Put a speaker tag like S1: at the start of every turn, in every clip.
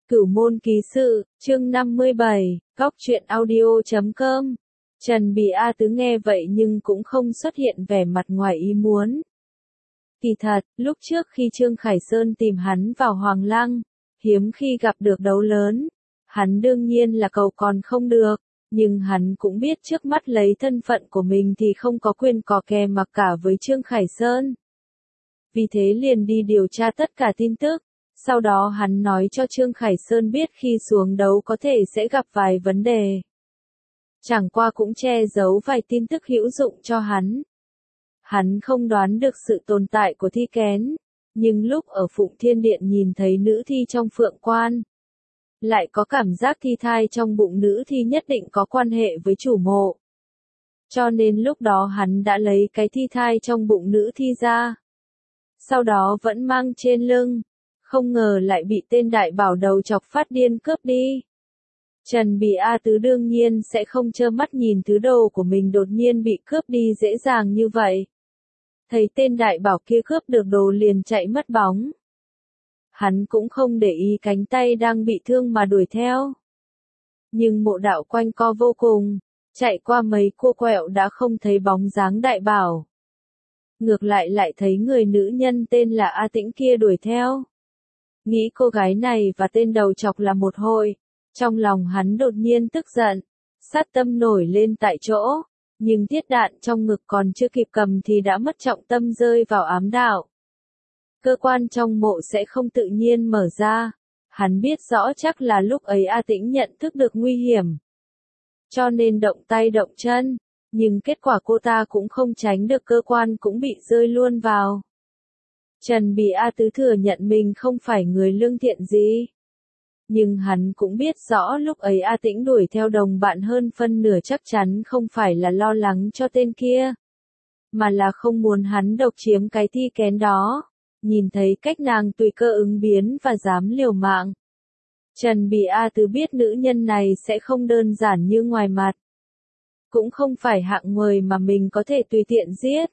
S1: Cửu môn ký sự, chương 57, góc truyện audio.com. Trần Bì A Tứ nghe vậy nhưng cũng không xuất hiện vẻ mặt ngoài ý muốn. Kỳ thật, lúc trước khi Trương Khải Sơn tìm hắn vào Hoàng Lăng, hiếm khi gặp được đấu lớn, hắn đương nhiên là cầu còn không được, nhưng hắn cũng biết trước mắt lấy thân phận của mình thì không có quyền cò kè mặc cả với Trương Khải Sơn. Vì thế liền đi điều tra tất cả tin tức. Sau đó hắn nói cho Trương Khải Sơn biết khi xuống đấu có thể sẽ gặp vài vấn đề. Chẳng qua cũng che giấu vài tin tức hữu dụng cho hắn. Hắn không đoán được sự tồn tại của thi kén, nhưng lúc ở Phụng Thiên Điện nhìn thấy nữ thi trong Phượng Quan, lại có cảm giác thi thai trong bụng nữ thi nhất định có quan hệ với chủ mộ. Cho nên lúc đó hắn đã lấy cái thi thai trong bụng nữ thi ra. Sau đó vẫn mang trên lưng. Không ngờ lại bị tên đại bảo đầu chọc phát điên cướp đi. Trần Bì A Tứ đương nhiên sẽ không trơ mắt nhìn thứ đồ của mình đột nhiên bị cướp đi dễ dàng như vậy. Thấy tên đại bảo kia cướp được đồ liền chạy mất bóng. Hắn cũng không để ý cánh tay đang bị thương mà đuổi theo. Nhưng mộ đạo quanh co vô cùng, chạy qua mấy cua quẹo đã không thấy bóng dáng đại bảo. Ngược lại thấy người nữ nhân tên là A Tĩnh kia đuổi theo. Nghĩ cô gái này và tên đầu chọc là một hội, trong lòng hắn đột nhiên tức giận, sát tâm nổi lên tại chỗ, nhưng thiết đạn trong ngực còn chưa kịp cầm thì đã mất trọng tâm rơi vào ám đạo. Cơ quan trong mộ sẽ không tự nhiên mở ra, hắn biết rõ chắc là lúc ấy A Tĩnh nhận thức được nguy hiểm. Cho nên động tay động chân, nhưng kết quả cô ta cũng không tránh được cơ quan cũng bị rơi luôn vào. Trần Bì A Tứ thừa nhận mình không phải người lương thiện gì. Nhưng hắn cũng biết rõ lúc ấy A Tĩnh đuổi theo đồng bạn hơn phân nửa chắc chắn không phải là lo lắng cho tên kia. Mà là không muốn hắn độc chiếm cái thi kén đó. Nhìn thấy cách nàng tùy cơ ứng biến và dám liều mạng. Trần Bì A Tứ biết nữ nhân này sẽ không đơn giản như ngoài mặt. Cũng không phải hạng người mà mình có thể tùy tiện giết.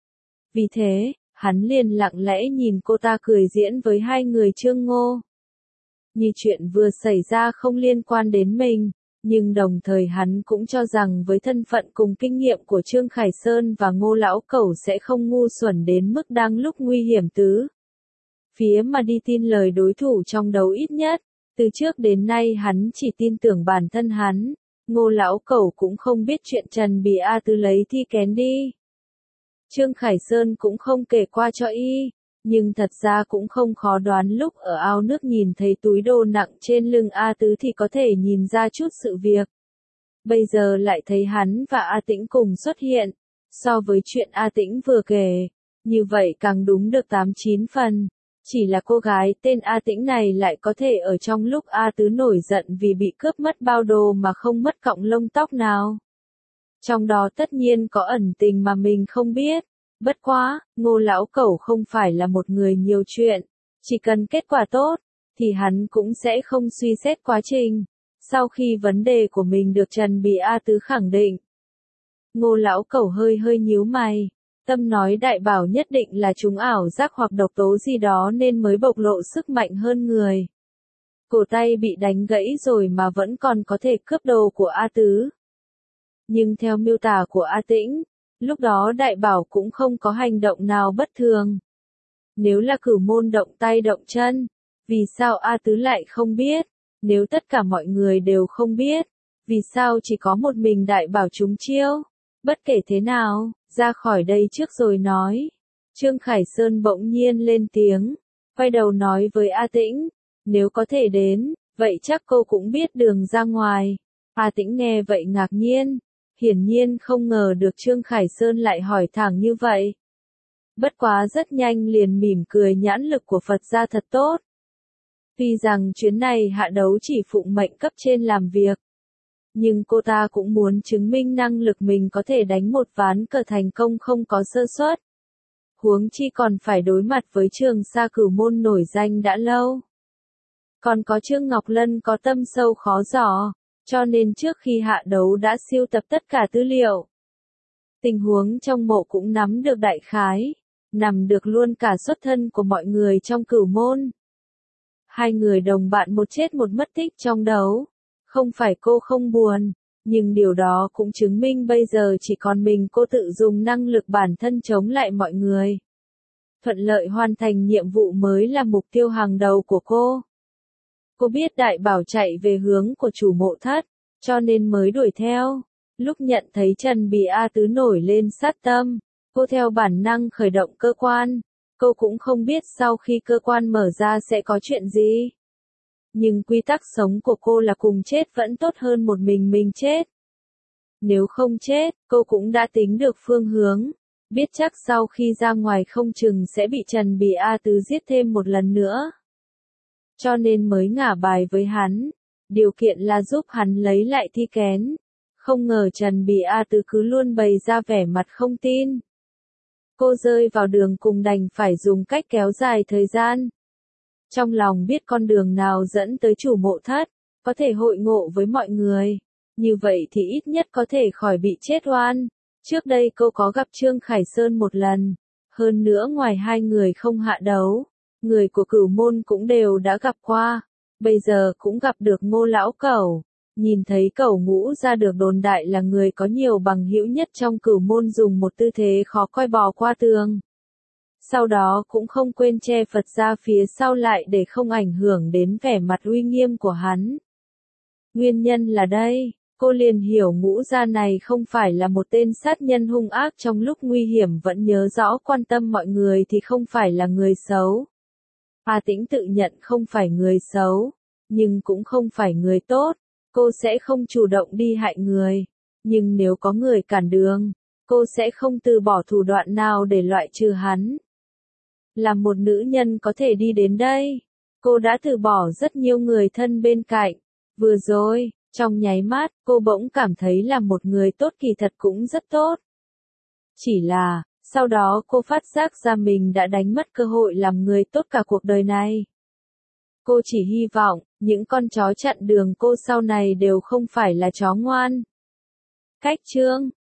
S1: Vì thế, hắn liền lặng lẽ nhìn cô ta cười diễn với hai người Trương Ngô. Như chuyện vừa xảy ra không liên quan đến mình, nhưng đồng thời hắn cũng cho rằng với thân phận cùng kinh nghiệm của Trương Khải Sơn và Ngô Lão Cẩu sẽ không ngu xuẩn đến mức đang lúc nguy hiểm tứ. Phía mà đi tin lời đối thủ trong đấu ít nhất, từ trước đến nay hắn chỉ tin tưởng bản thân hắn, Ngô Lão Cẩu cũng không biết chuyện Trần Bì A Tứ lấy thi kén đi. Trương Khải Sơn cũng không kể qua cho y, nhưng thật ra cũng không khó đoán lúc ở ao nước nhìn thấy túi đồ nặng trên lưng A Tứ thì có thể nhìn ra chút sự việc. Bây giờ lại thấy hắn và A Tĩnh cùng xuất hiện, so với chuyện A Tĩnh vừa kể, như vậy càng đúng được 8-9 phần. Chỉ là cô gái tên A Tĩnh này lại có thể ở trong lúc A Tứ nổi giận vì bị cướp mất bao đồ mà không mất cọng lông tóc nào. Trong đó tất nhiên có ẩn tình mà mình không biết. Bất quá, Ngô Lão Cẩu không phải là một người nhiều chuyện, chỉ cần kết quả tốt, thì hắn cũng sẽ không suy xét quá trình. Sau khi vấn đề của mình được Trần Bì A Tứ khẳng định, Ngô Lão Cẩu hơi nhíu mày, tâm nói đại bảo nhất định là chúng ảo giác hoặc độc tố gì đó nên mới bộc lộ sức mạnh hơn người. Cổ tay bị đánh gãy rồi mà vẫn còn có thể cướp đồ của A Tứ. Nhưng theo miêu tả của A Tĩnh, lúc đó đại bảo cũng không có hành động nào bất thường. Nếu là cửu môn động tay động chân, vì sao A Tứ lại không biết? Nếu tất cả mọi người đều không biết, vì sao chỉ có một mình đại bảo trúng chiêu? Bất kể thế nào, ra khỏi đây trước rồi nói. Trương Khải Sơn bỗng nhiên lên tiếng, quay đầu nói với A Tĩnh, nếu có thể đến, vậy chắc cô cũng biết đường ra ngoài. A Tĩnh nghe vậy ngạc nhiên. Hiển nhiên không ngờ được Trương Khải Sơn lại hỏi thẳng như vậy. Bất quá rất nhanh liền mỉm cười nhãn lực của Phật gia thật tốt. Tuy rằng chuyến này hạ đấu chỉ phụng mệnh cấp trên làm việc. Nhưng cô ta cũng muốn chứng minh năng lực mình có thể đánh một ván cờ thành công không có sơ suất. Huống chi còn phải đối mặt với Trường Sa Cửu môn nổi danh đã lâu. Còn có Trương Ngọc Lân có tâm sâu khó dò. Cho nên trước khi hạ đấu đã siêu tập tất cả tư liệu. Tình huống trong mộ cũng nắm được đại khái, nắm được luôn cả xuất thân của mọi người trong Cửu môn. Hai người đồng bạn một chết một mất tích trong đấu. Không phải cô không buồn, nhưng điều đó cũng chứng minh bây giờ chỉ còn mình cô tự dùng năng lực bản thân chống lại mọi người. Thuận lợi hoàn thành nhiệm vụ mới là mục tiêu hàng đầu của cô. Cô biết Đại Bảo chạy về hướng của chủ mộ thất, cho nên mới đuổi theo. Lúc nhận thấy Trần Bì A Tứ nổi lên sát tâm, cô theo bản năng khởi động cơ quan. Cô cũng không biết sau khi cơ quan mở ra sẽ có chuyện gì. Nhưng quy tắc sống của cô là cùng chết vẫn tốt hơn một mình chết. Nếu không chết, cô cũng đã tính được phương hướng. Biết chắc sau khi ra ngoài không chừng sẽ bị Trần Bì A Tứ giết thêm một lần nữa. Cho nên mới ngả bài với hắn. Điều kiện là giúp hắn lấy lại thi kén. Không ngờ Trần Bì A Tứ cứ luôn bày ra vẻ mặt không tin. Cô rơi vào đường cùng đành phải dùng cách kéo dài thời gian. Trong lòng biết con đường nào dẫn tới chủ mộ thất, có thể hội ngộ với mọi người. Như vậy thì ít nhất có thể khỏi bị chết oan. Trước đây cô có gặp Trương Khải Sơn một lần. Hơn nữa ngoài hai người không hạ đấu, người của Cửu Môn cũng đều đã gặp qua. Bây giờ cũng gặp được Ngô lão cẩu. Nhìn thấy Cẩu Ngũ ra được đồn đại là người có nhiều bằng hữu nhất trong Cửu Môn dùng một tư thế khó coi bò qua tường. Sau đó cũng không quên che Phật ra phía sau lại để không ảnh hưởng đến vẻ mặt uy nghiêm của hắn. Nguyên nhân là đây, cô liền hiểu Ngũ gia này không phải là một tên sát nhân hung ác trong lúc nguy hiểm vẫn nhớ rõ quan tâm mọi người thì không phải là người xấu. A Tĩnh tự nhận không phải người xấu, nhưng cũng không phải người tốt. Cô sẽ không chủ động đi hại người, nhưng nếu có người cản đường, cô sẽ không từ bỏ thủ đoạn nào để loại trừ hắn. Là một nữ nhân có thể đi đến đây, cô đã từ bỏ rất nhiều người thân bên cạnh. Vừa rồi, trong nháy mắt, cô bỗng cảm thấy là một người tốt kỳ thật cũng rất tốt. Chỉ là, sau đó cô phát giác ra mình đã đánh mất cơ hội làm người tốt cả cuộc đời này. Cô chỉ hy vọng, những con chó chặn đường cô sau này đều không phải là chó ngoan. Cách chương